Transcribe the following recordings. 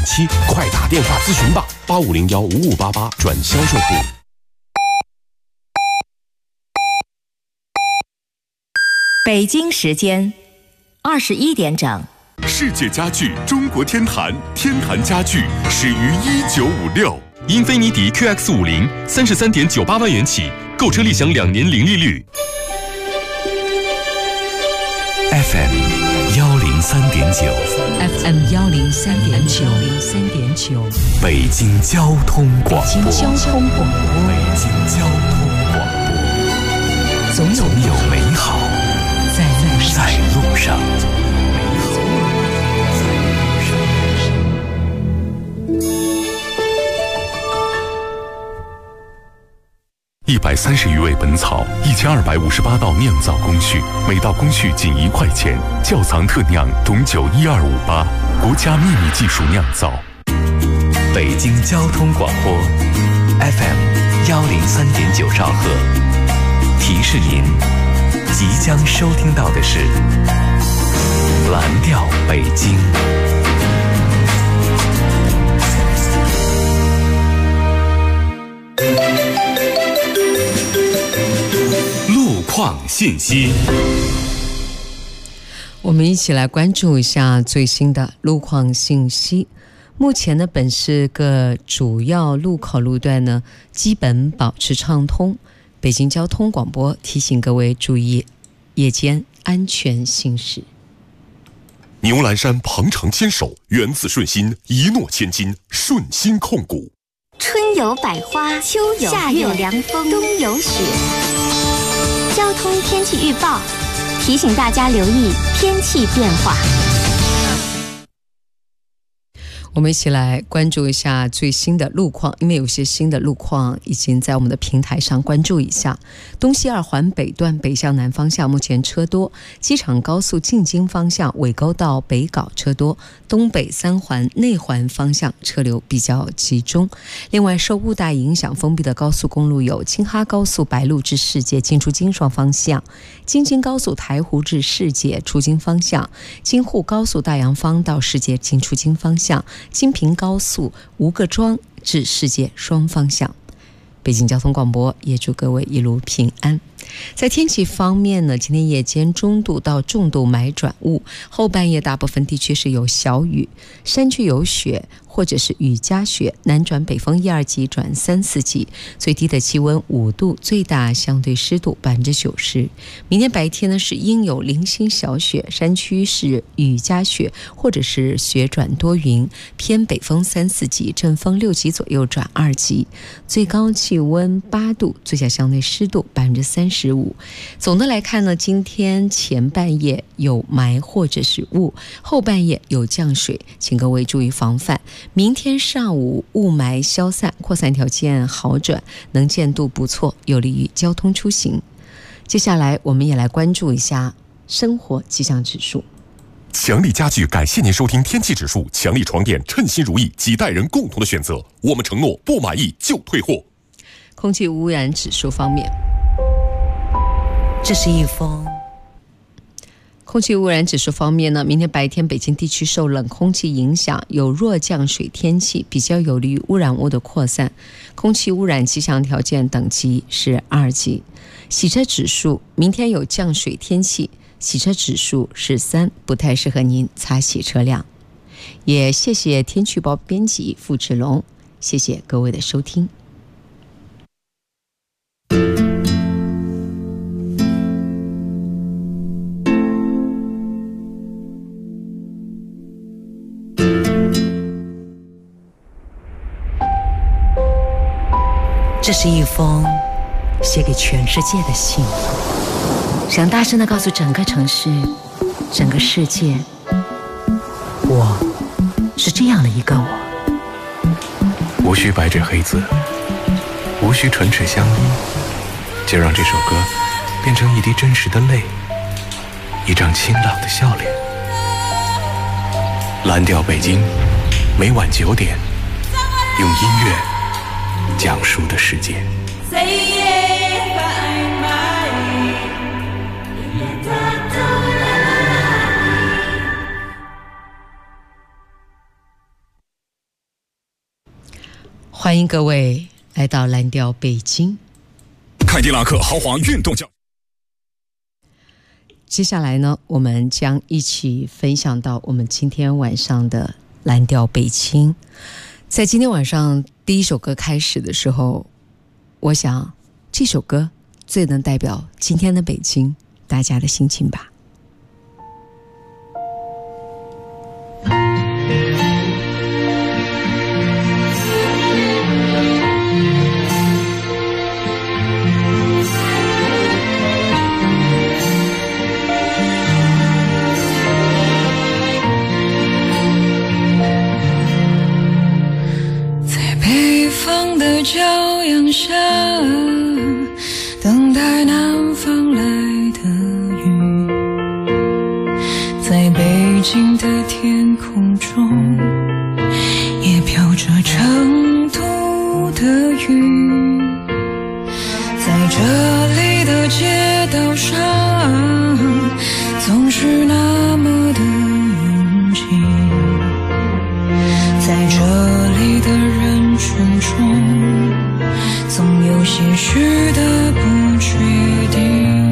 期，快打电话咨询吧，85015588转销售部。 北京时间21点整。 世界家具中国天坛，天坛家具始于1956。英菲尼迪 QX50 33.98万元起，购车立享2年零利率。 FM 103.9，FM 103.9， 北京交通广播， 北京交通广播， 北京交通广播， 总有美好在路上。 130余味本草，1258道酿造工序，每道工序仅1块钱。窖藏特酿董酒12588，国家秘密技术酿造。 北京交通广播 FM 103.9兆赫，提示您即将收听到的是蓝调北京。 路况信息， 我们一起来关注一下最新的路况信息。目前呢，本市各主要路口路段呢基本保持畅通。北京交通广播提醒各位注意夜间安全行驶。 牛栏山鹏程牵手，源自顺心，一诺千金，顺心控股。 春有百花，秋有夏有凉风，冬有雪。交通天气预报提醒大家留意天气变化。 我们一起来关注一下最新的路况，因为有些新的路况已经在我们的平台上关注一下。东西二环北段北向南方向目前车多，机场高速进京方向尾沟到北碏车多，东北三环内环方向车流比较集中。另外，受雾带影响封闭的高速公路有京哈高速白鹿至世界进出京双方向，京津高速台湖至世界出京方向，京沪高速大洋坊到世界进出京方向，京平高速吴各庄至世界双方向。北京交通广播也祝各位一路平安。在天气方面呢，今天夜间中度到重度霾转雾，后半夜大部分地区是有小雨，山区有雪或者是雨夹雪，南转北风1、2级转3、4级，最低的气温5度，最大相对湿度90%。明天白天呢是阴有零星小雪，山区是雨夹雪或者是雪转多云，偏北风3、4级，阵风6级左右转2级，最高气温8度，最小相对湿度35%。总的来看呢，今天前半夜有霾或者是雾，后半夜有降水，请各位注意防范。明天上午雾霾消散，扩散条件好转，能见度不错，有利于交通出行。接下来我们也来关注一下生活气象指数。 强力家具感谢您收听天气指数，强力床垫称心如意，几代人共同的选择，我们承诺不满意就退货。 空气污染指数方面， 这是一封。 空气污染指数方面呢，明天白天北京地区受冷空气影响，有弱降水天气，比较有利于污染物的扩散，空气污染气象条件等级是2级。洗车指数，明天有降水天气，洗车指数是3，不太适合您擦洗车辆。也谢谢天气预报编辑付志龙，谢谢各位的收听。 这是一封写给全世界的信，想大声地告诉整个城市、整个世界，我是这样的一个我。 无需白纸黑字，无需唇齿相依，就让这首歌变成一滴真实的泪，一张清朗的笑脸。蓝调北京，每晚9点，用音乐讲述的世界。 欢迎各位来到蓝调北京。 凯迪拉克豪华运动轿。 接下来呢，我们将一起分享到我们今天晚上的蓝调北京。在今天晚上第一首歌开始的时候，我想这首歌最能代表今天的北京大家的心情吧。 骄阳下，等待南方来的雨，在北京的天空中也飘着成都的雨，在这里的街道上总是那么的拥挤，在这里的人群中总有些许的不确定，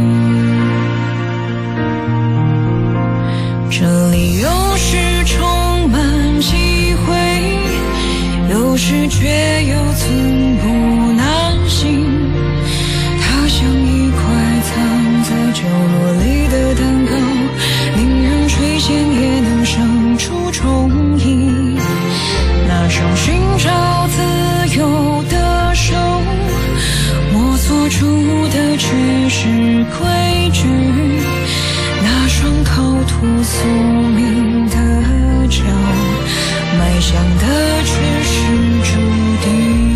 这里有时充满机会，有时却又寸步难行，它像一块藏在角落里的蛋糕，令人垂涎也能生出憧憬，那双寻找自由的手摸索出的却是规矩，那双靠土宿命的脚迈向的却是注定。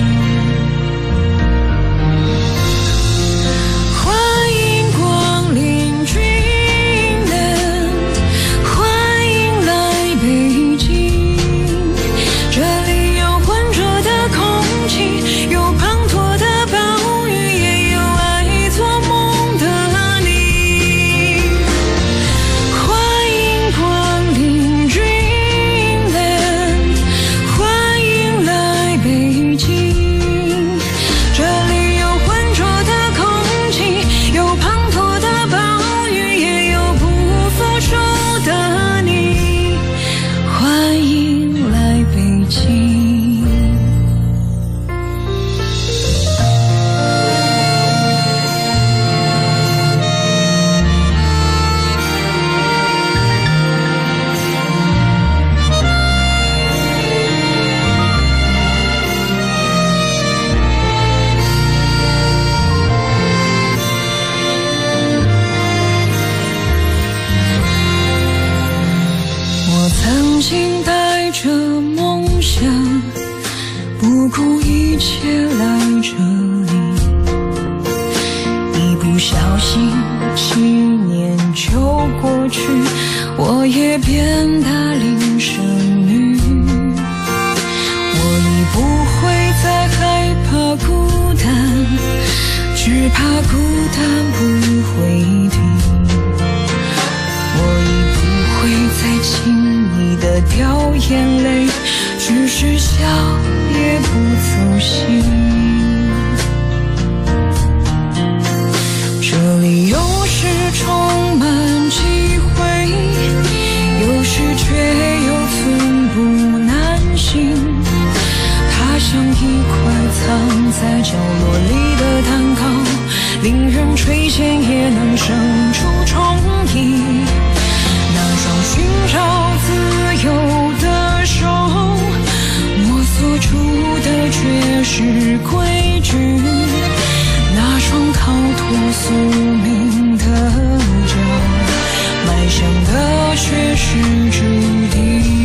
欢迎光临 Dreamland， 欢迎来北京，这里有浑浊的空气，有滂沱的暴雨，也有爱做梦的你。欢迎光临 Dreamland， 欢迎来北京，这里有浑浊的空气，有滂沱的暴雨，也有不服输的你。欢迎来北京。我曾经带着梦想，不顾一切来这里，一不小心7年就过去，我也变大龄剩女，我已不会再害怕孤单，只怕孤单不会停，我已不会再轻易的掉眼泪，只是笑也不走心。这里有时充满机会，有时却又寸步难行，它像一块藏在角落里的蛋糕，令人垂涎也能生出憧憬，那双寻找自由的手摸索出的却是规矩，那双靠土宿命的脚迈向的却是注定。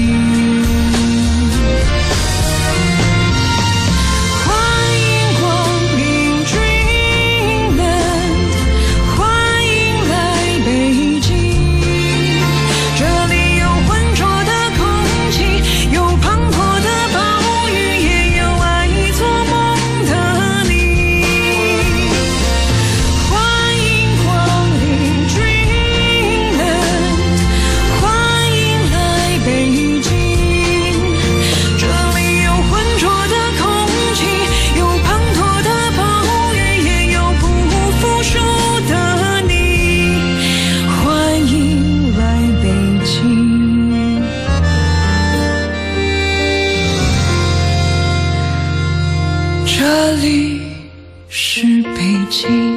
欢迎这里是北京。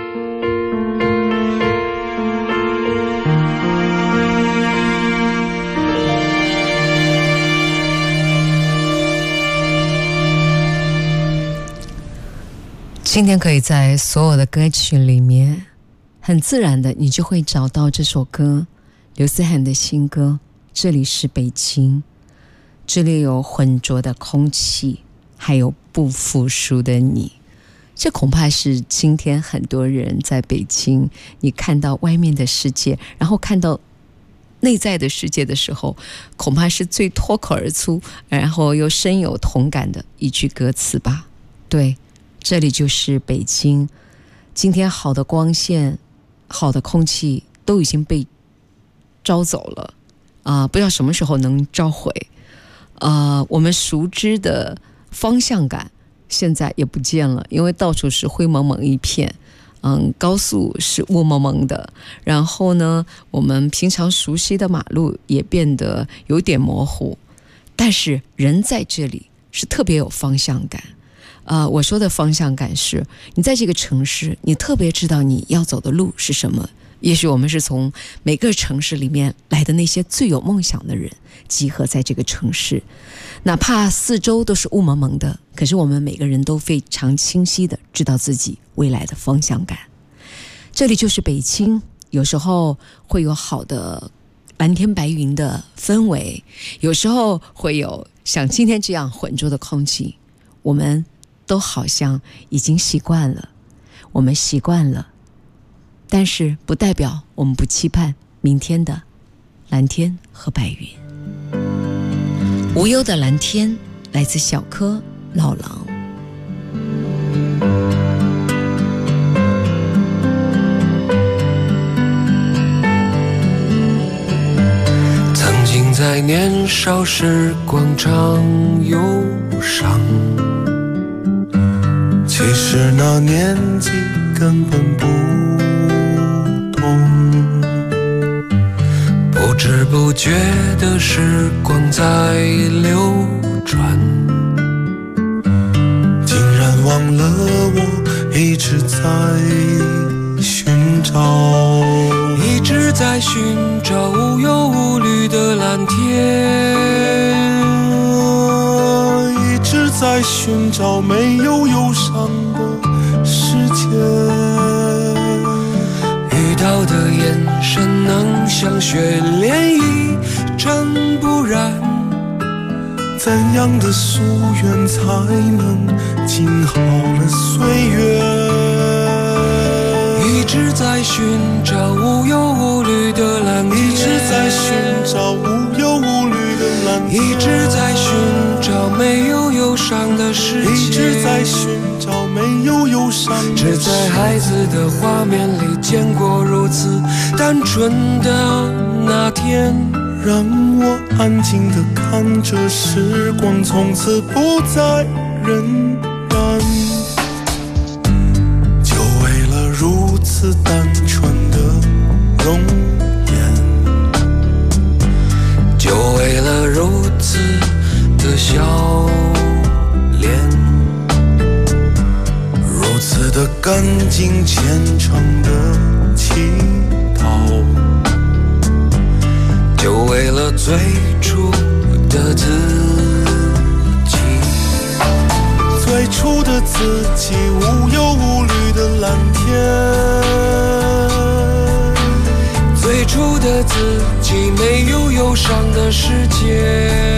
今天可以在所有的歌曲里面很自然的你就会找到这首歌，刘思涵的新歌这里是北京。这里有浑浊的空气，还有不服输的你。这恐怕是今天很多人在北京，你看到外面的世界，然后看到内在的世界的时候，恐怕是最脱口而出，然后又深有同感的一句歌词吧。对，这里就是北京。今天好的光线，好的空气都已经被招走了不知道什么时候能召回。我们熟知的方向感现在也不见了，因为到处是灰蒙蒙一片。高速是雾蒙蒙的，然后呢，我们平常熟悉的马路也变得有点模糊。但是人在这里是特别有方向感。我说的方向感是，你在这个城市，你特别知道你要走的路是什么。也许我们是从每个城市里面来的那些最有梦想的人集合在这个城市，哪怕四周都是雾蒙蒙的，可是我们每个人都非常清晰的知道自己未来的方向感。这里就是北京，有时候会有好的蓝天白云的氛围，有时候会有像今天这样浑浊的空气，我们都好像已经习惯了，我们习惯了，但是不代表我们不期盼明天的蓝天和白云。无忧的蓝天来自小柯老狼。 曾经在年少时广场忧伤，其实那年纪根本不懂，不知不觉的时光在流转，竟然忘了我一直在寻找，一直在寻找无忧无虑的蓝天，一直在寻找没有忧伤的世界，遇到的眼神能像雪涟漪，真不然怎样的夙愿才能静好了岁月，一直在寻找无忧无虑的蓝天，一直在寻找无忧无虑的蓝天，一直在寻找没有忧伤的世界，一直在寻找没有忧伤的世界，只在孩子的画面里见过如此单纯的那天，让我安静地看着时光从此不再荏苒，就为了如此单纯的容颜，就为了如此的笑脸，如此的干净虔诚的祈祷，就为了最初的自己，最初的自己，无忧无虑的蓝天，最初的自己，没有忧伤的世界，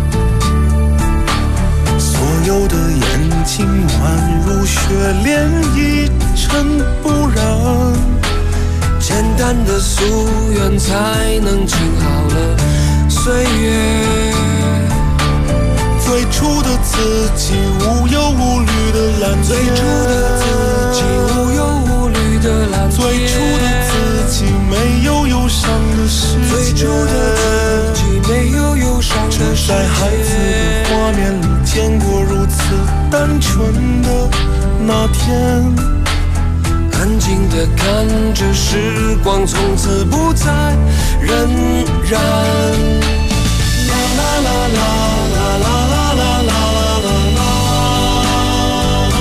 所有的眼睛宛如雪涟漪，尘不染，简单的夙愿才能静好了岁月，最初的自己，无忧无虑的蓝天，最初的自己，无忧无虑的蓝天，最初的自己，没有忧伤的世界，最初的自己，没有忧伤的世界，在孩子的画面里见过如此单纯的那天，安静地看着时光从此不再荏苒，啦啦啦啦啦啦啦啦啦啦啦啦。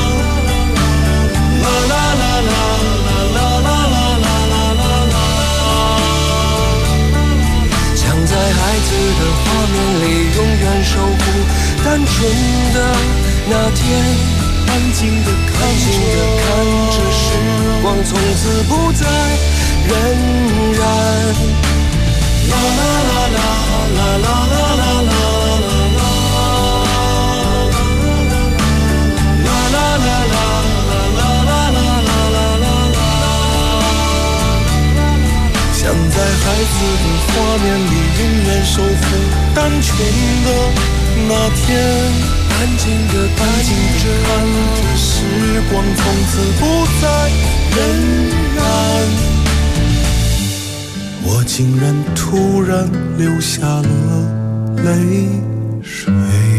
纯的那天，安静地看着时光从此不再荏苒。啦啦啦啦啦啦啦啦啦。想在孩子的画面里永远守护单纯的那天，安静地看着时光从此不再荏苒。我竟然突然流下了泪水。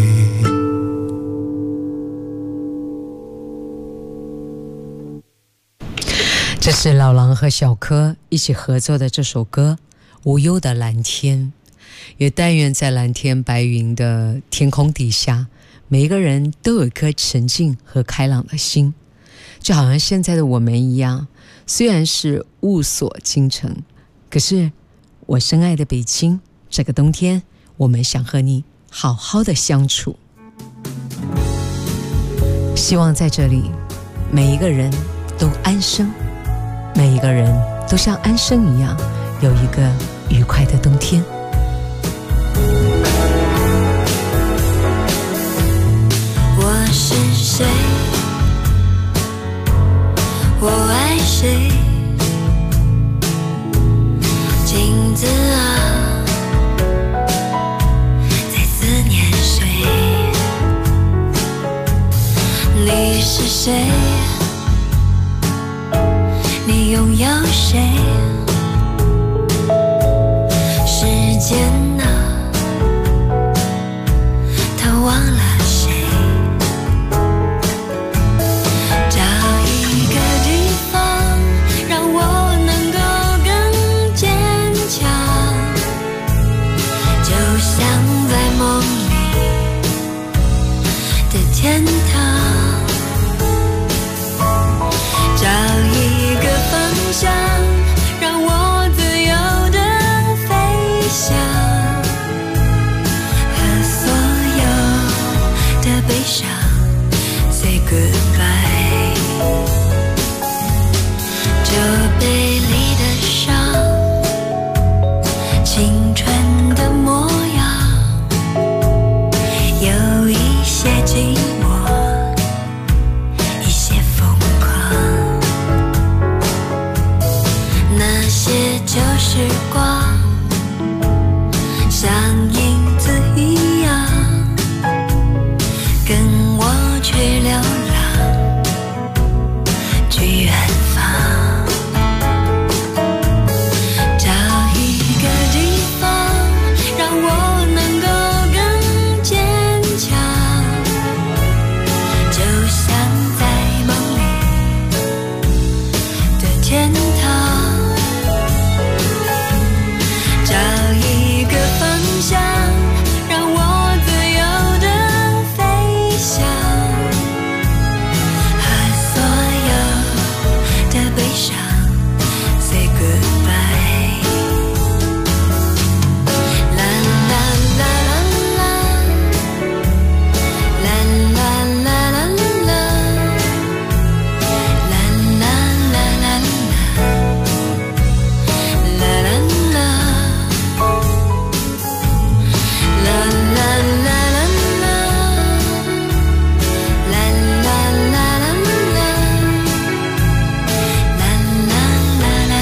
这是老狼和小柯一起合作的这首歌《无忧的蓝天》，也但愿在蓝天白云的天空底下，每一个人都有一颗沉静和开朗的心，就好像现在的我们一样，虽然是雾锁京城，可是我深爱的北京，这个冬天我们想和你好好的相处。希望在这里每一个人都安生，每一个人都像安生一样有一个愉快的冬天。 我是谁？我爱谁？镜子啊，在思念谁？你是谁？你拥有谁？时间啊，它忘了谁？找一个地方，让我能够更坚强，就像在梦里的天堂。找一个方向，让我自由地飞翔，和所有的悲伤 say goodbye。 这杯里的伤，青春的模样，有一些寂寞，一些疯狂。那些旧时光，像影子一样，跟我去流浪，去远方。找一个地方，让我能够更坚强，就像在梦里的天堂。找一个方向，让我自由地飞翔，和所有的悲伤 say goodbye。 啦啦啦啦啦，啦啦啦啦啦，啦啦啦啦啦，啦啦啦。啦啦啦啦啦，啦啦啦啦啦，啦啦啦啦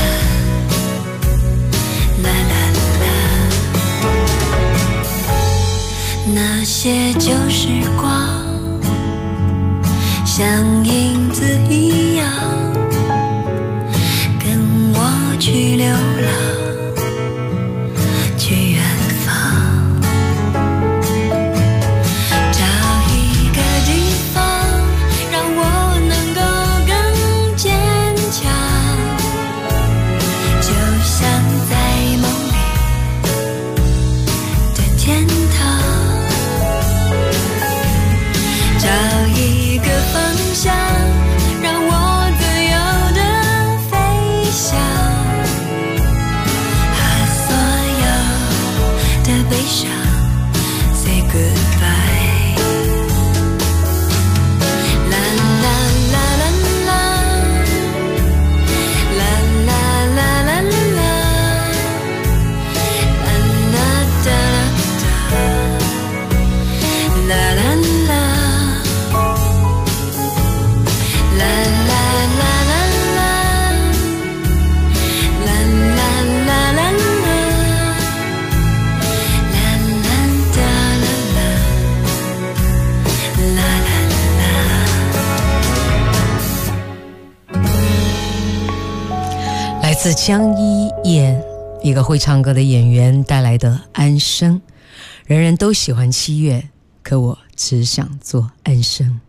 啦，啦啦啦。那些旧时光，像影子一样，跟我去流浪，去远方。找一个地方，让我能够更坚强，就像在梦里的天堂。找一个方向，让我自由地飞翔，和所有的悲伤 say goodbye。 自江一燕，一个会唱歌的演员带来的《安生》。人人都喜欢七月，可我只想做安生。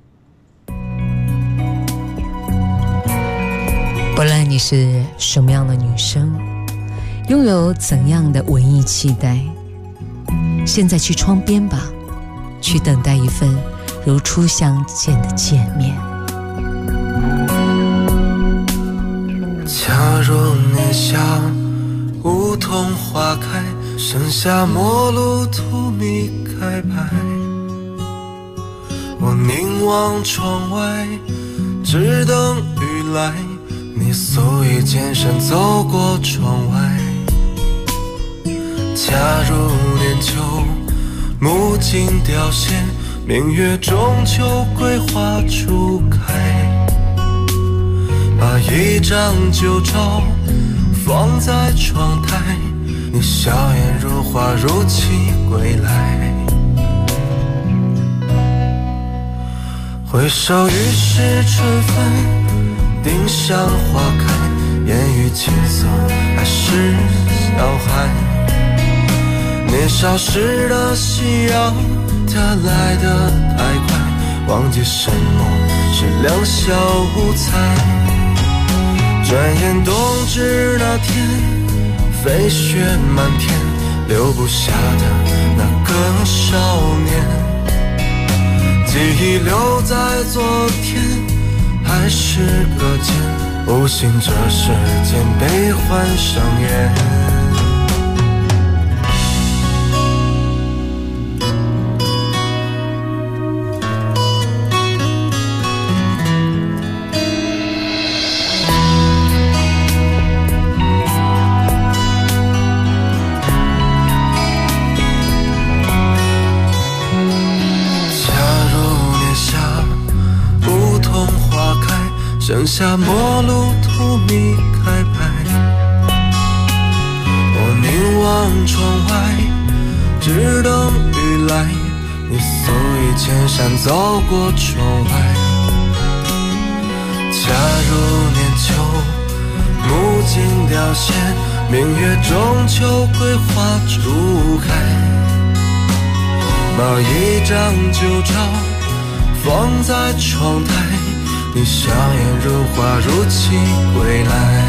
不论你是什么样的女生，拥有怎样的文艺期待，现在去窗边吧，去等待一份如初相见的见面。 假如年少梧桐花开，盛夏陌路荼蘼开白，我凝望窗外，只等雨来，你素衣健身走过窗外。假如年秋木槿凋谢，明月中秋桂花初开，把一张旧照放在窗台，你笑颜如花如期归来。回首已是春分，丁香花开，烟雨青涩还是小孩。年少时的夕阳，它来得太快，忘记什么是两小无猜。转眼冬至那天，飞雪满天，留不下的那个少年。记忆留在昨天，还是搁浅，不信这世间悲欢上演。盛夏陌路荼蘼开白，我凝望窗外，只等雨来，你素衣千山走过窗外。假如年秋木槿凋谢，明月中秋桂花初开，把一张旧照放在窗台，你笑颜如花如期归来。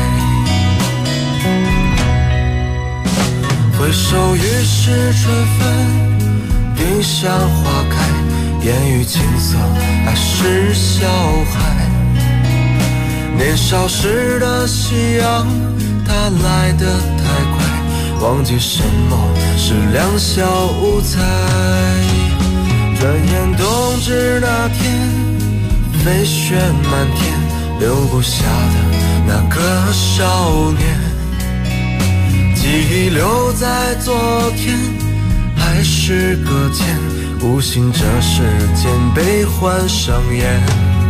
回首已是春分，丁香花开，烟雨青涩还是小孩。年少时的夕阳，它来得太快，忘记什么是两小无猜。转眼冬至那天，飞雪满天，留不下的那个少年。记忆留在昨天，还是搁浅，不信这世间悲欢上演。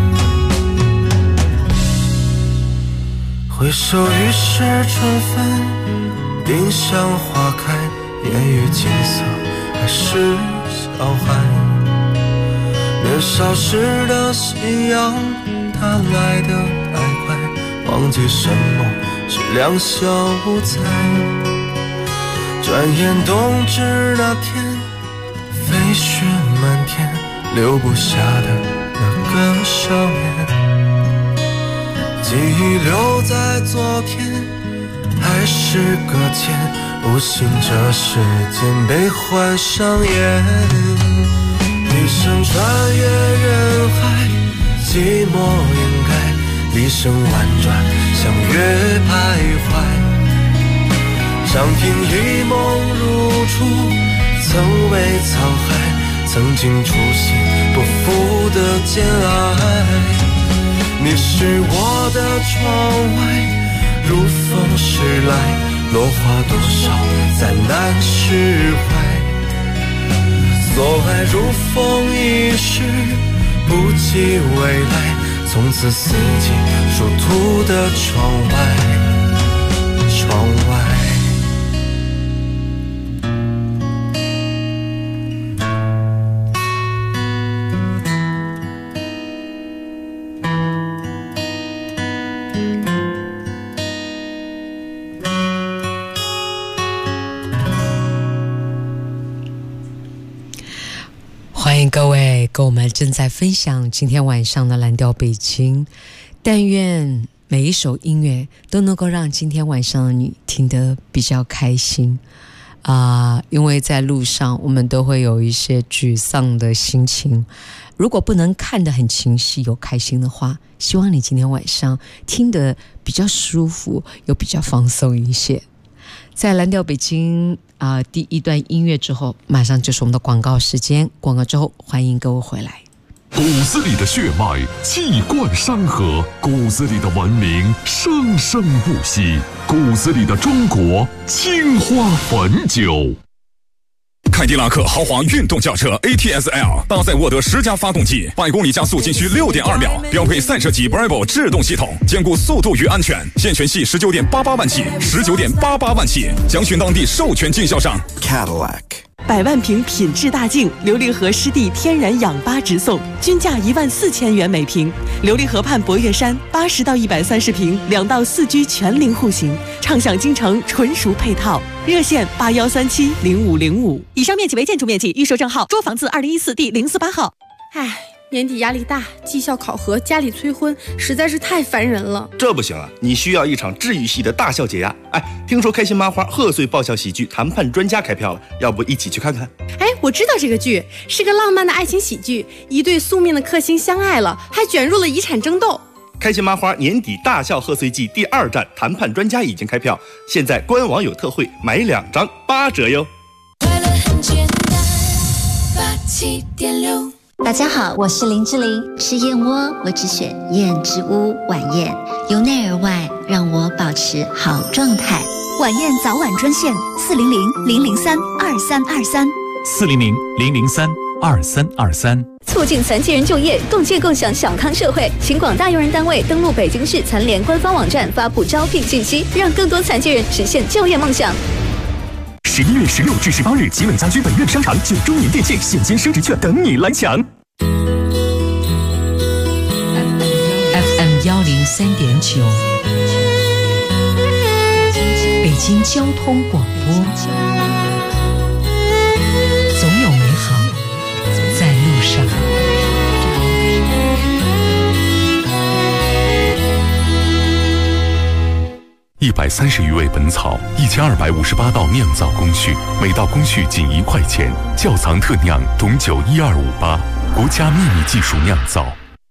回首已是春分，丁香花开，烟雨青涩还是小孩。年少时的夕阳，它来得太快，忘记什么是两小无猜。转眼冬至那天，飞雪满天，留不下的那个少年。记忆留在昨天，还是搁浅，不信这世间悲欢上演。一生穿越人海，寂寞掩盖，一生婉转，相约徘徊。长亭一梦如初，曾为沧海，曾经初心不负的坚爱。你是我的窗外，如风驶来，落花多少再难释怀。所爱如风一世，不及未来，从此四季殊途的窗外，窗外。 欢迎各位跟我们正在分享今天晚上的蓝调北京，但愿每一首音乐都能够让今天晚上的你听得比较开心因为在路上我们都会有一些沮丧的心情，如果不能看得很清晰有开心的话，希望你今天晚上听得比较舒服又比较放松一些。在蓝调北京第一段音乐之后，马上就是我们的广告时间，广告之后欢迎各位回来。 骨子里的血脉气贯山河，骨子里的文明生生不息，骨子里的中国青花汾酒。 凯迪拉克豪华运动轿车 ATS-L 搭载沃德10加发动机，100公里加速仅需6.2秒，标配散射级 Bravo 制动系统，兼顾速度与安全。现权系19.88万起，19.88万起，详询当地授权经销商。 Cadillac。100万瓶品质大净琉璃河湿地天然氧吧直送，均价14000元每瓶。琉璃河畔博岳山80到130平，2到4居全龄户型，畅享京城纯熟配套。热线81370505。以上面积为建筑面积，预售证号捉房子2014第048号。 年底压力大，绩效考核，家里催婚，实在是太烦人了。 这不行啊，你需要一场治愈系的大笑解压。听说开心麻花贺岁爆笑喜剧《谈判专家》开票了，要不一起去看看？ 我知道这个剧是个浪漫的爱情喜剧，一对宿命的克星相爱了，还卷入了遗产争斗。 开心麻花年底大笑贺岁季第2站《谈判专家》已经开票，现在官网有特惠，买2张8折哟。 快乐很简单，87.6。 大家好，我是林志玲。吃燕窝，我只选燕之屋晚宴，由内而外让我保持好状态。 晚宴早晚专线400-003-2323 400-003-2323。 促进残疾人就业，共建共享小康社会。请广大用人单位登录北京市残联官方网站发布招聘信息，让更多残疾人实现就业梦想。 11月16至18日，集美家居本院商场9周年店庆现金升值券等你来抢。 FM 103.9，北京交通广播，总有美好在路上。 130余味本草，1258道酿造工序，每道工序仅1块钱。窖藏特酿种酒12588，国家秘密技术酿造。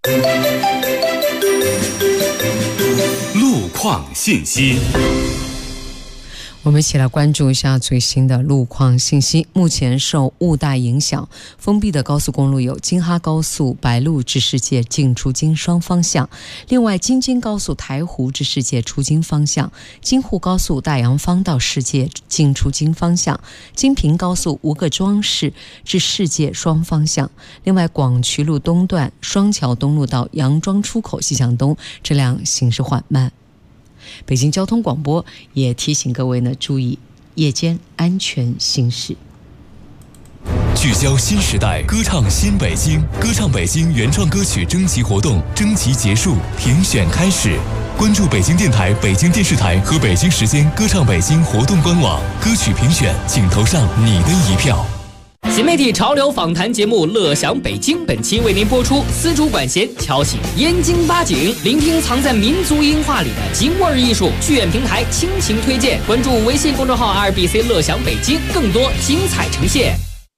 路况信息。 我们一起来关注一下最新的路况信息。目前受雾带影响，封闭的高速公路有京哈高速白鹿至世界进出京双方向，另外京津高速台湖至世界出京方向，京沪高速大洋坊到世界进出京方向，京平高速吴各庄市至世界双方向，另外广渠路东段双桥东路到杨庄出口西向东这辆行驶缓慢。北京交通广播也提醒各位呢，注意夜间安全行驶。 聚焦新时代，歌唱新北京，歌唱北京原创歌曲征集活动征集结束，评选开始。关注北京电台、北京电视台和北京时间歌唱北京活动官网，歌曲评选，请投上你的一票。 新媒体潮流访谈节目《乐享北京》本期为您播出，丝竹管弦敲起燕京八景，聆听藏在民族音画里的京味艺术。剧院平台倾情推荐，关注微信公众号2BC 乐享北京，更多精彩呈现。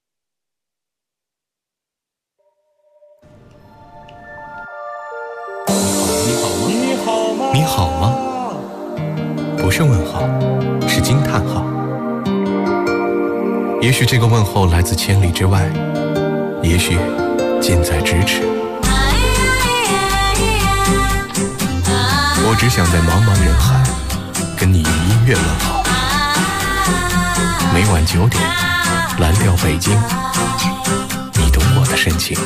你好吗？不是问号，是惊叹号。也许这个问候来自千里之外，也许近在咫尺。我只想在茫茫人海跟你用音乐问好。每晚9点，蓝调北京，你懂我的深情。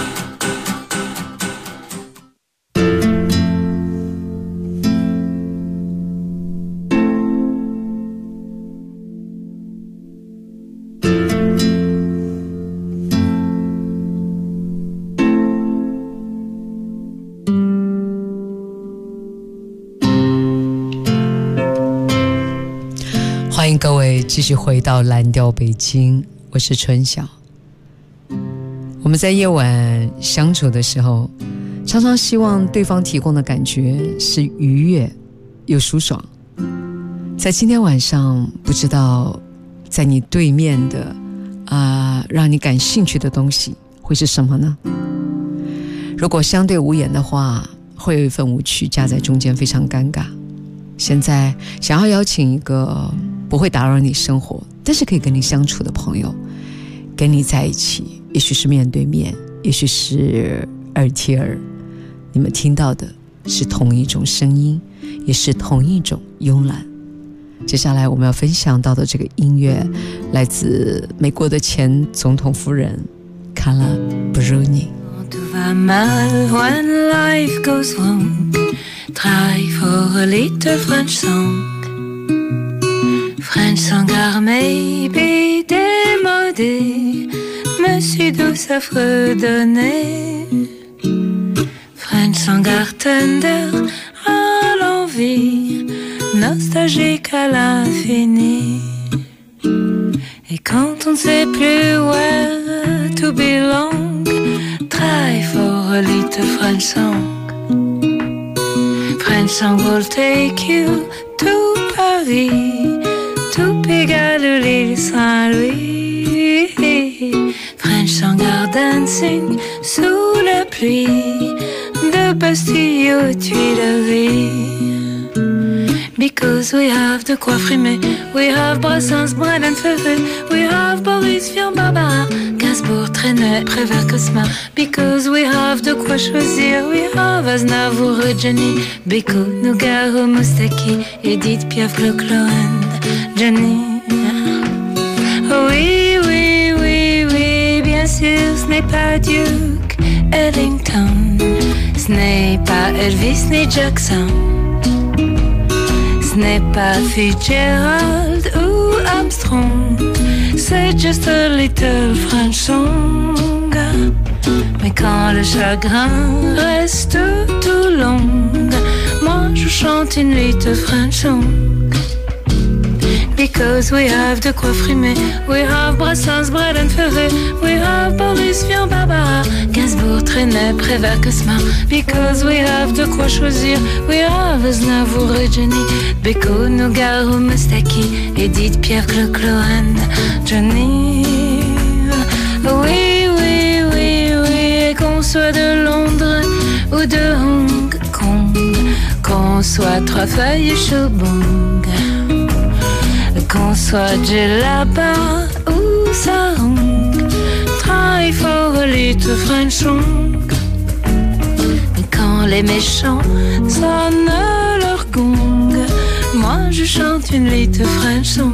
欢迎各位继续回到蓝调北京，我是春晓。 我们在夜晚相处的时候，常常希望对方提供的感觉是愉悦又舒爽。在今天晚上，不知道在你对面的让你感兴趣的东西会是什么呢？如果相对无言的话，会有一份无趣夹在中间，非常尴尬。现在想要邀请一个不会打扰你生活，但是可以跟你相处的朋友，跟你在一起，也许是面对面，也许是耳贴耳，你们听到的是同一种声音，也是同一种慵懒。接下来我们要分享到的这个音乐来自美国的前总统夫人 Carla Bruni。Tout va mal when life goes wrong. Try for a little French song. French song may be démodé. Monsieur douce à fredonner. French song tender à l'envie. Nostalgique à l'infini. Et quand on ne sait plus where to belong, try for a little French song. French song will take you to Paris, to Pigalle ou l'île Saint-Louis. French song are dancing sous la pluie de Bastille aux Tuileries. Because we have de quoi frimer, we have Brassens, Brel and Ferré, we have Boris Vian, Barbara, Gainsbourg, Trenet, Prévert, Cosma. Because we have de quoi choisir, we have Aznavour et Johnny, Beko, Nougaro, Moustaki, Edith Piaf, Clo-Clo and Johnny. Oui, oui, oui, oui, bien sûr, ce n'est pas Duke Ellington, ce n'est pas Elvis ni Jackson. Ce n'est pas Fitzgerald ou Armstrong, c'est just a little French song. Mais quand le chagrin reste tout long, moi je chante une little French song. Because we have de quoi frimer, we have Brassens, Brel and Ferré, we have Boris Vian, Barbara, Gainsbourg, Trenet, Prévert, Cosma. Because we have de quoi choisir, we have Aznavour et Johnny, Beko, Nougaro, Moustaki, Edith Piaf, Clo-Clo and Johnny. Oui, oui, oui, oui, qu'on soit de Londres ou de Hong Kong, qu'on soit Trois-Feuilles et Chobong, qu'on soit Djellaba ou Sarong, try for a little French song. Quand les méchants sonnent leur gong, moi je chante une little French song.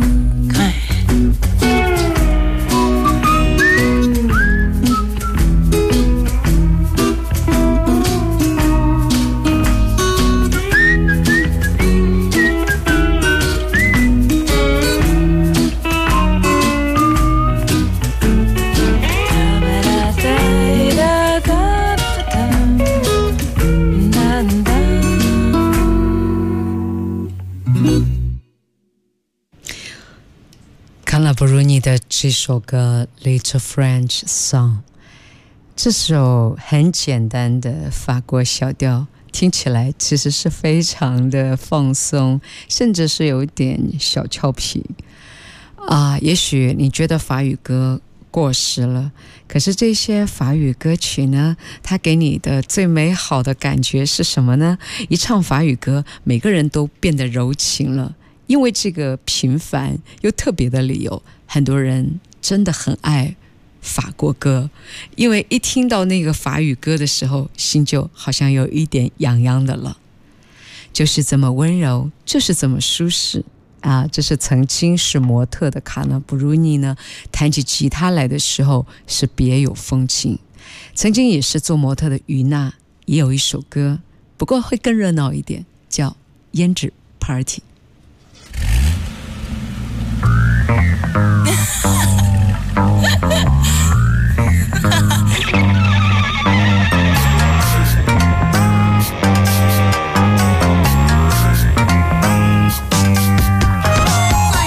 Carla Bruni 的这首歌 Little French Song， 这首很简单的法国小调，听起来其实是非常的放松，甚至是有一点小俏皮也许你觉得法语歌过时了，可是这些法语歌曲呢，它给你的最美好的感觉是什么呢？一唱法语歌，每个人都变得柔情了。因为这个平凡又特别的理由，很多人真的很爱法国歌，因为一听到那个法语歌的时候，心就好像有一点痒痒的了。就是这么温柔，就是这么舒适这是曾经是模特的卡拉布鲁尼呢，弹起吉他来的时候是别有风情。曾经也是做模特的于娜也有一首歌，不过会更热闹一点，叫胭脂 Party。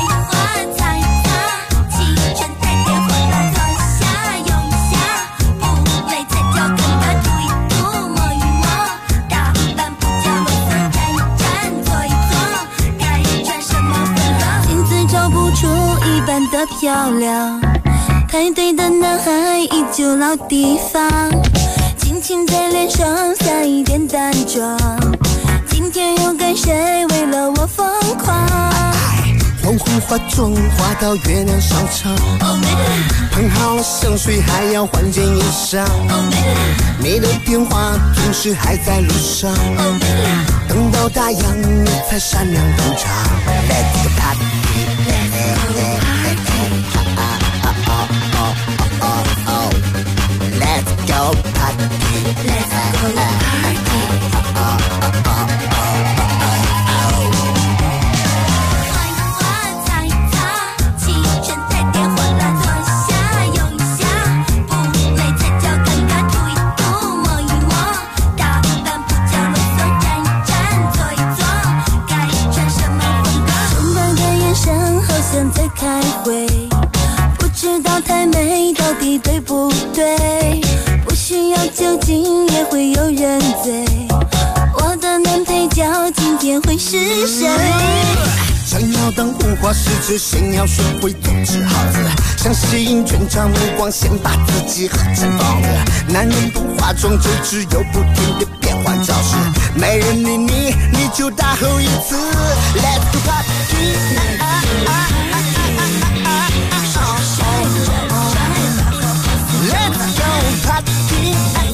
花菜花，齐全带点火辣，坐下用下，不的漂亮，排队的男孩依旧老地方，轻轻在脸上撒一点淡妆，今天又跟谁为了我疯狂？ 黄昏化妆化到月亮上场，喷好了香水还要换件衣裳，你的电话平时还在路上，等到大阳你才闪亮登场。 Let's go party Let's go party Let's go party 在开会，不知道太美到底对不对？不需要酒精也会有人醉。我的男配角今天会是谁？ 想要当红花使者，先要学会组织好字，想吸引全场目光，先把自己合成放着。男人不化妆就只有不停的变换招式，没人理你，你就大吼一次 Let's go party Let's go party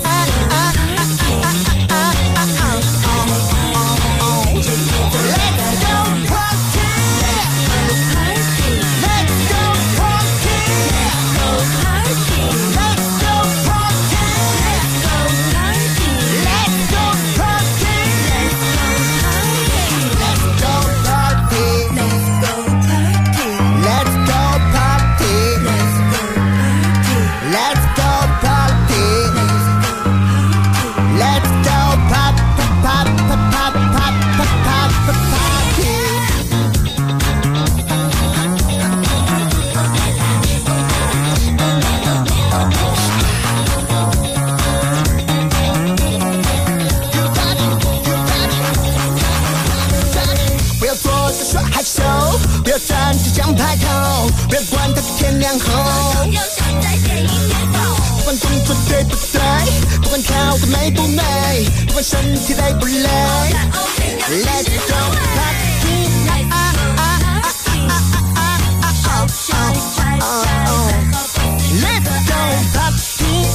不要站着想抬头，不要管它天亮后。不管动作对不对，不管跳得美不美，不管身体累不累 ，Let's go party！ Let's go party！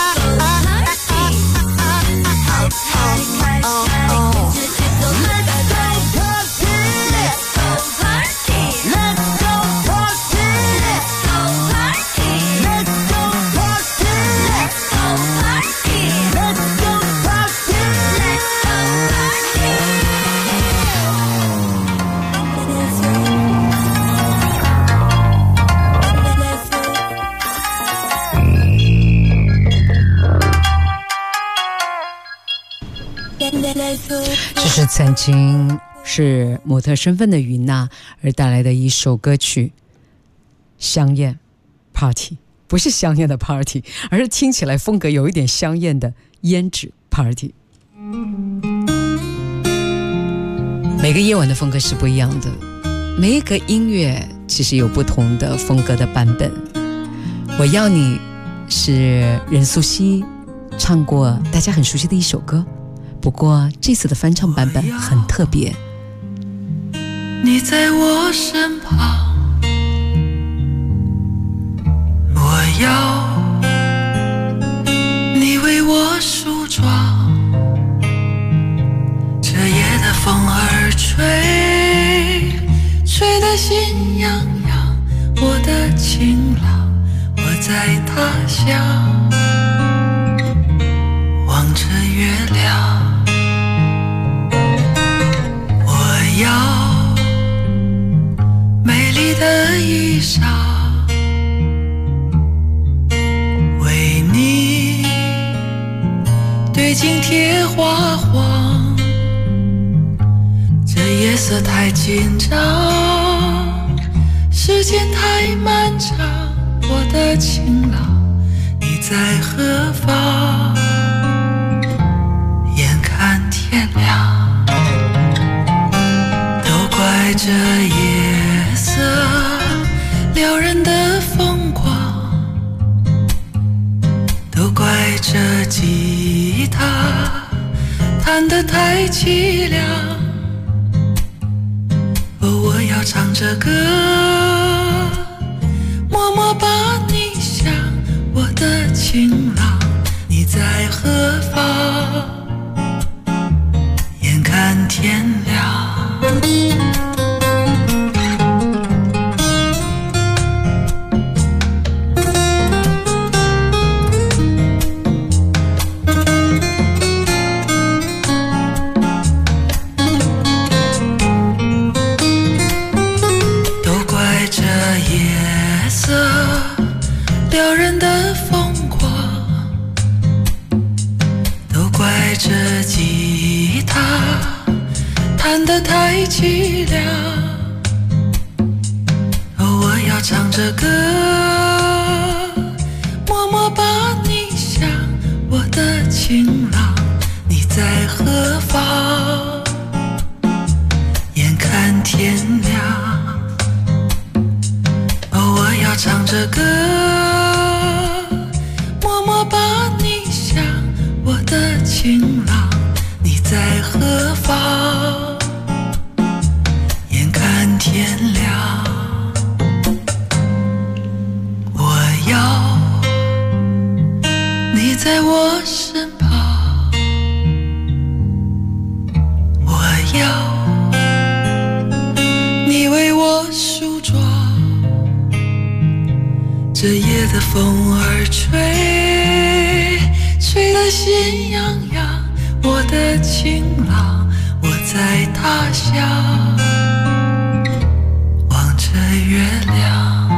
这是曾经是模特身份的云娜而带来的一首歌曲《香艳 Party》，不是香艳的 Party， 而是听起来风格有一点香艳的胭脂 Party。每个夜晚的风格是不一样的，每一个音乐其实有不同的风格的版本。我要你是任素汐唱过大家很熟悉的一首歌，不过这次的翻唱版本很特别。 你在我身旁，我要你为我梳妆，这夜的风儿吹，吹得心痒痒，我的情郎，我在他乡望着月亮，我要美丽的衣裳为你对镜贴花黄，这夜色太紧张，时间太漫长，我的情郎你在何方？眼看天亮，都怪这夜色撩人的着吉他弹得太凄凉，我要唱着歌默默把你想，我的情郎你在何方？眼看天亮，撩人的疯狂，都怪这吉他弹得太凄凉。我要唱着歌默默把你想，我的情郎你在何方？眼看天亮，我要唱着歌默默把你想，我的情郎你在何方？眼看天亮，我要你在我身旁，我要你为我梳妆，这夜的风儿吹，吹得心痒痒，我的情郎我在他乡望着月亮。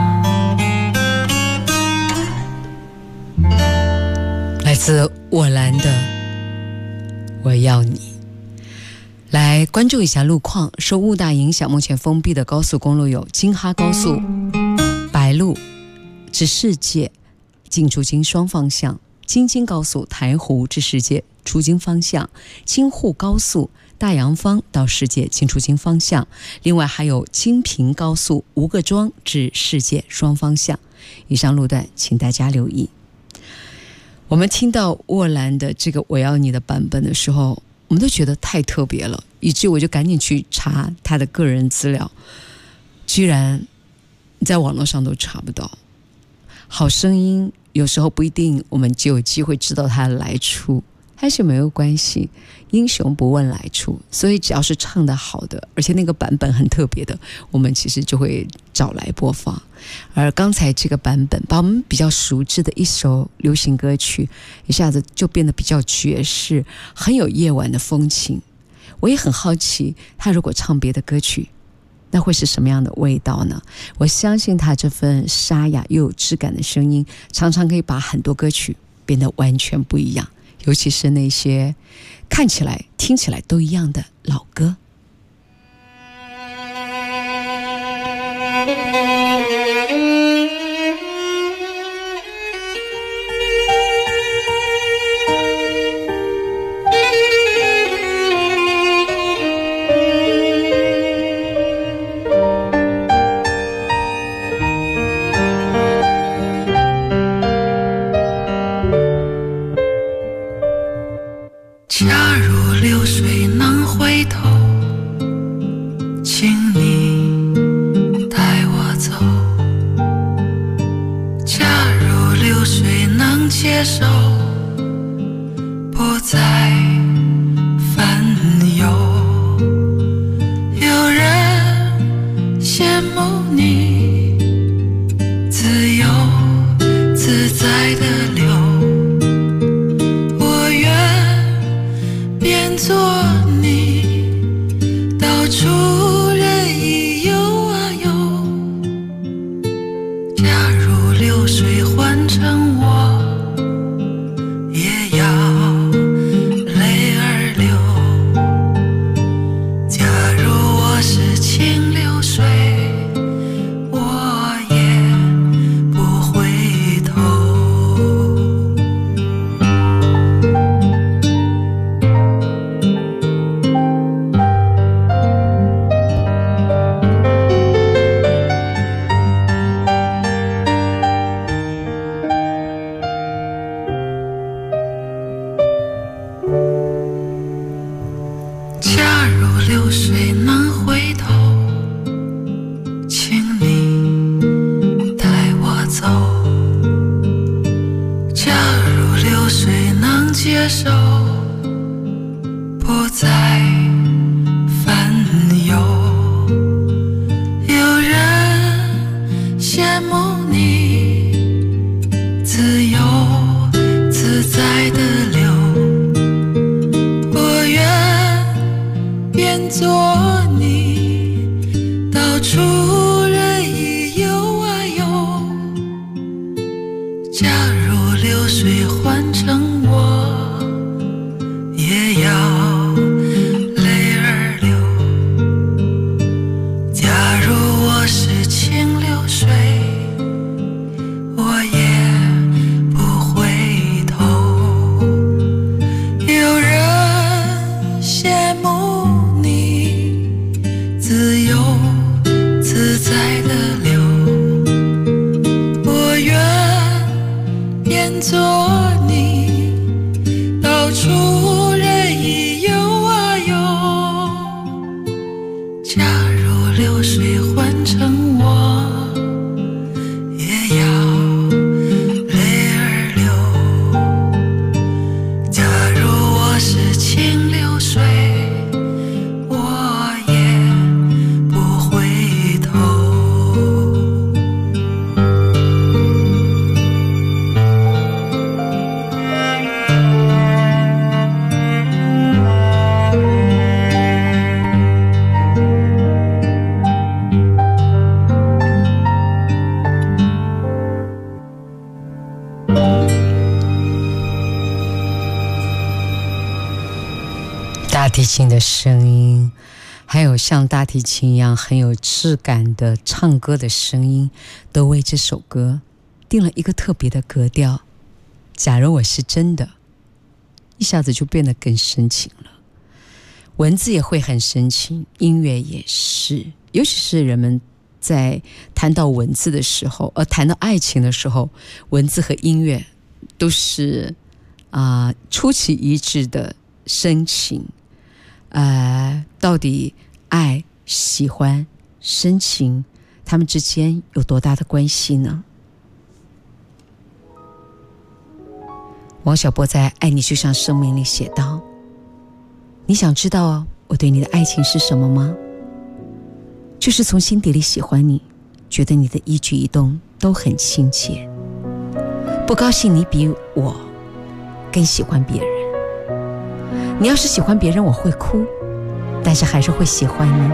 来自沃兰的我要你。来关注一下路况，受雾大影响，目前封闭的高速公路有京哈高速白鹿至世界进出京双方向，京津高速台湖至世界出京方向，京沪高速大洋坊到世界进出京方向，另外还有京平高速吴各庄至世界双方向。以上路段请大家留意。我们听到沃兰的这个我要你的版本的时候，我们都觉得太特别了，以至于我就赶紧去查他的个人资料，居然在网络上都查不到。好声音有时候不一定我们就有机会知道它的来处，但是没有关系，英雄不问来处，所以只要是唱得好的，而且那个版本很特别的，我们其实就会找来播放。而刚才这个版本把我们比较熟知的一首流行歌曲一下子就变得比较爵士，很有夜晚的风情。我也很好奇他如果唱别的歌曲那会是什么样的味道呢？我相信他这份沙哑又有质感的声音常常可以把很多歌曲变得完全不一样，尤其是那些看起来听起来都一样的老歌。 假如流水能回头，请你带我走。假如流水能接受，不再烦忧。有人羡慕你自由自在的流，变作你到处任意游啊游。假如流水换成我，也要泪儿流。假如我是清流水，我也不回头。 接受，不再烦忧。有人羡慕你自由自在的流，我愿变作你，到处任意游啊游。假如流水换成我，也要泪儿流。假如我是清流水，我也不回头。有人羡慕你自由自在的流，我愿变作你，到处任意游啊游。假如流水换成我，也要泪儿流。假如我是清流水，我也不回头。 大提琴的声音，还有像大提琴一样很有质感的唱歌的声音，都为这首歌定了一个特别的格调。假如我是真的，一下子就变得更深情了。文字也会很深情，音乐也是，尤其是人们在谈到文字的时候，谈到爱情的时候，文字和音乐都是出奇一致的深情。到底爱、喜欢、深情，他们之间有多大的关系呢？王小波在《爱你就像生命》里写道：你想知道我对你的爱情是什么吗？就是从心底里喜欢你，觉得你的一举一动都很亲切，不高兴你比我更喜欢别人。你要是喜欢别人，我会哭，但是还是会喜欢你。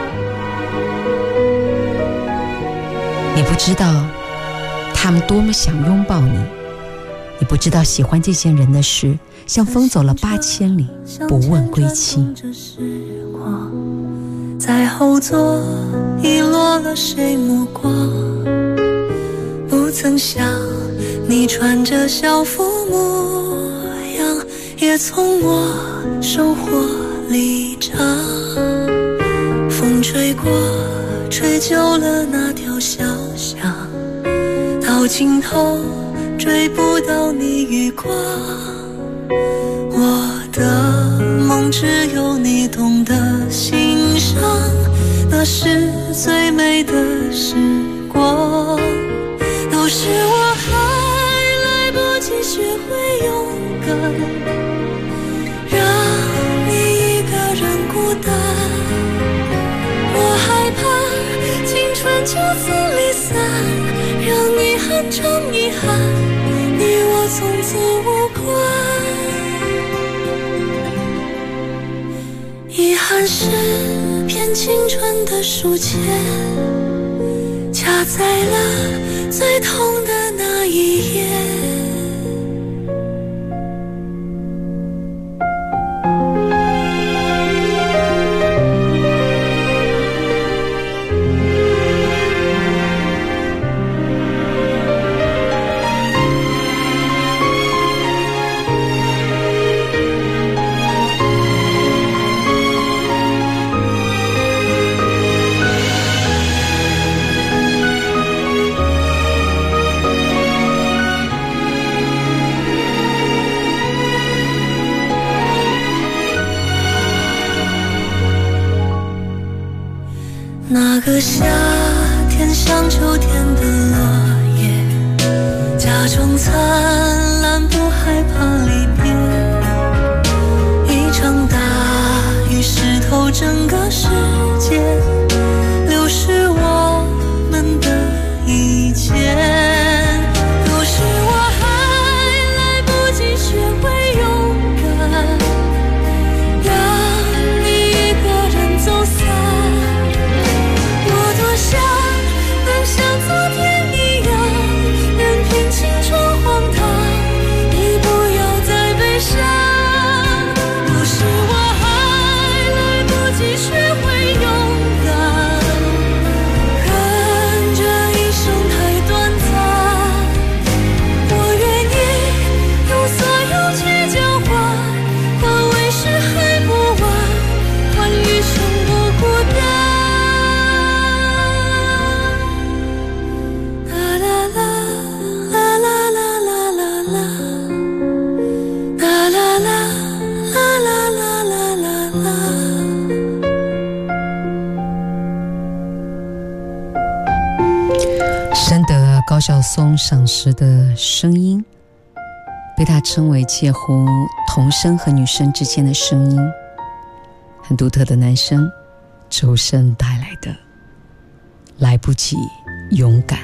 你不知道他们多么想拥抱你，你不知道喜欢这些人的事像风走了8000里，不问归期。 在后座遗落了谁目光，不曾想你穿着校服模样，也从我收获离场。风吹过，吹旧了那条小巷，到尽头追不到你余光。我的梦只有你懂得欣赏，那是最美的时光。都是我还来不及学会勇敢，让你一个人孤单。我害怕青春就此离散，让遗憾成遗憾，与我从此无关。遗憾是片青春的书签，卡在了最痛的那一页。那个夏天像秋天的落叶，假装灿烂，不害怕离别。 晓松赏识的声音，被他称为介乎童声和女声之间的声音，很独特的男声周深带来的来不及勇敢。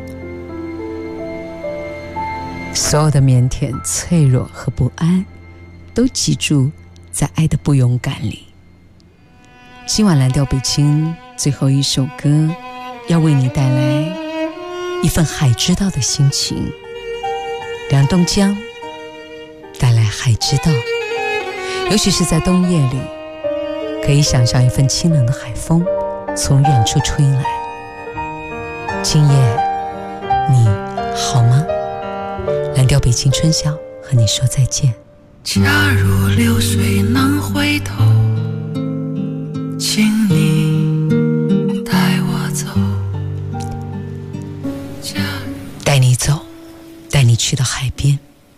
所有的腼腆、脆弱和不安都挤住在爱的不勇敢里。今晚蓝调北京最后一首歌，要为你带来一份海之道的心情。梁东江带来海之道，尤其是在冬夜里，可以想象一份清冷的海风从远处吹来。今夜你好吗？蓝调北京春晓和你说再见。 假如流水能回头，请你带我走， 带你走，带你去到海边。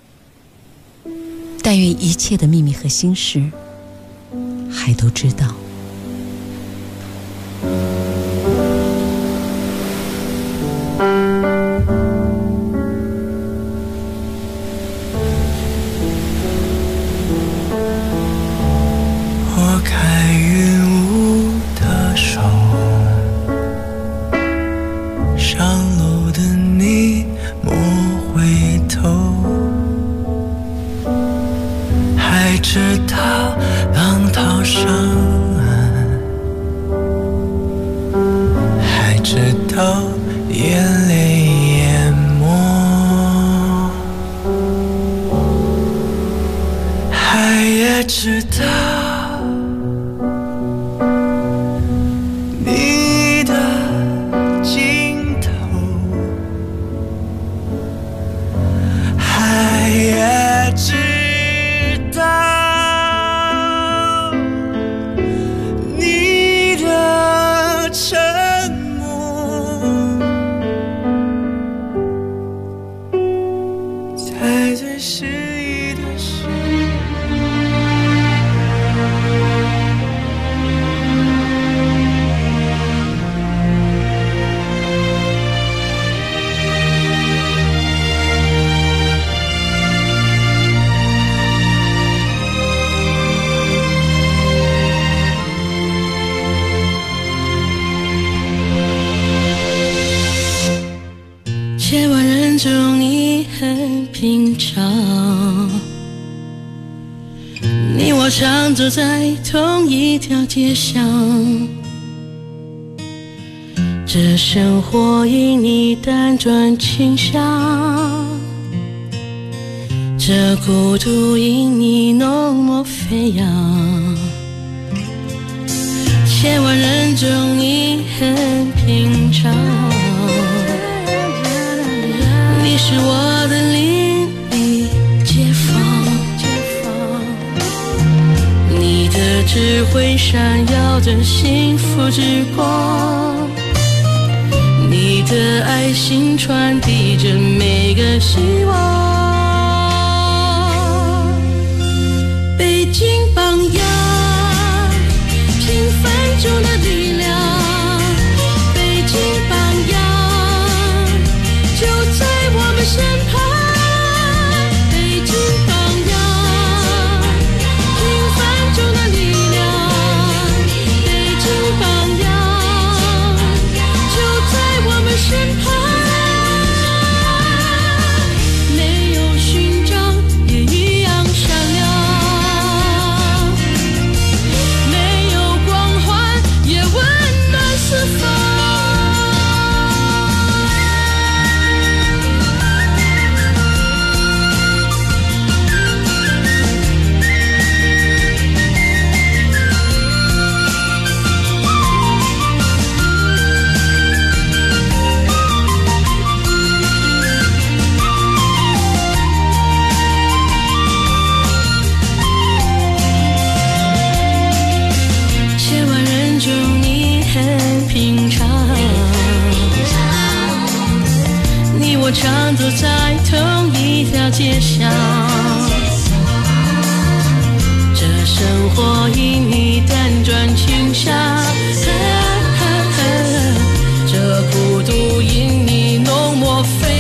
但愿一切的秘密和心事，海都知道。 我看云雾的手，上楼的你莫回头，还知道浪淘上岸，还知道眼泪淹没，还也知道你的尽头，还也知道你的沉默，在最失意的时千万人中你很平常，你我常走在同一条街上，这生活因你单转倾向，这孤独因你浓墨飞扬。千万人中你很平常，你是我的邻里街坊，你的智慧闪耀着幸福之光，你的爱心传递着每个希望。北京榜样，平凡中的力量，北京榜样就在我们身旁。北京榜样，平凡中的力量，北京榜样就在我们身旁。没有勋章也一样闪亮，没有光环也温暖四方。千万人中你很平常，你我常走在同一条街上，这生活因你单转倾向，这孤独因你浓墨飞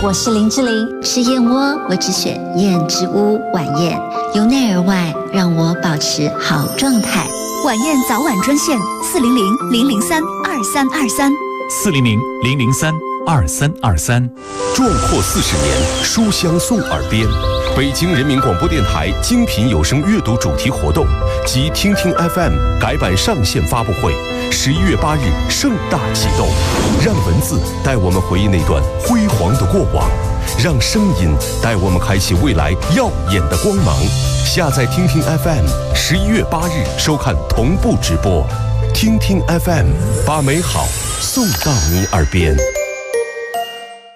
我是林志玲，吃燕窝我只选燕之屋晚宴，由内而外让我保持好状态。 晚宴早晚专线 400-003-2323，400-003-2323。 壮阔40年，书香送耳边。北京人民广播电台精品有声阅读主题活动及听听 FM 改版上线发布会，11月8日盛大启动。让文字带我们回忆那段辉煌的过往，让声音带我们开启未来耀眼的光芒。下载听听 FM，11月8日收看同步直播。听听 FM， 把美好送到你耳边。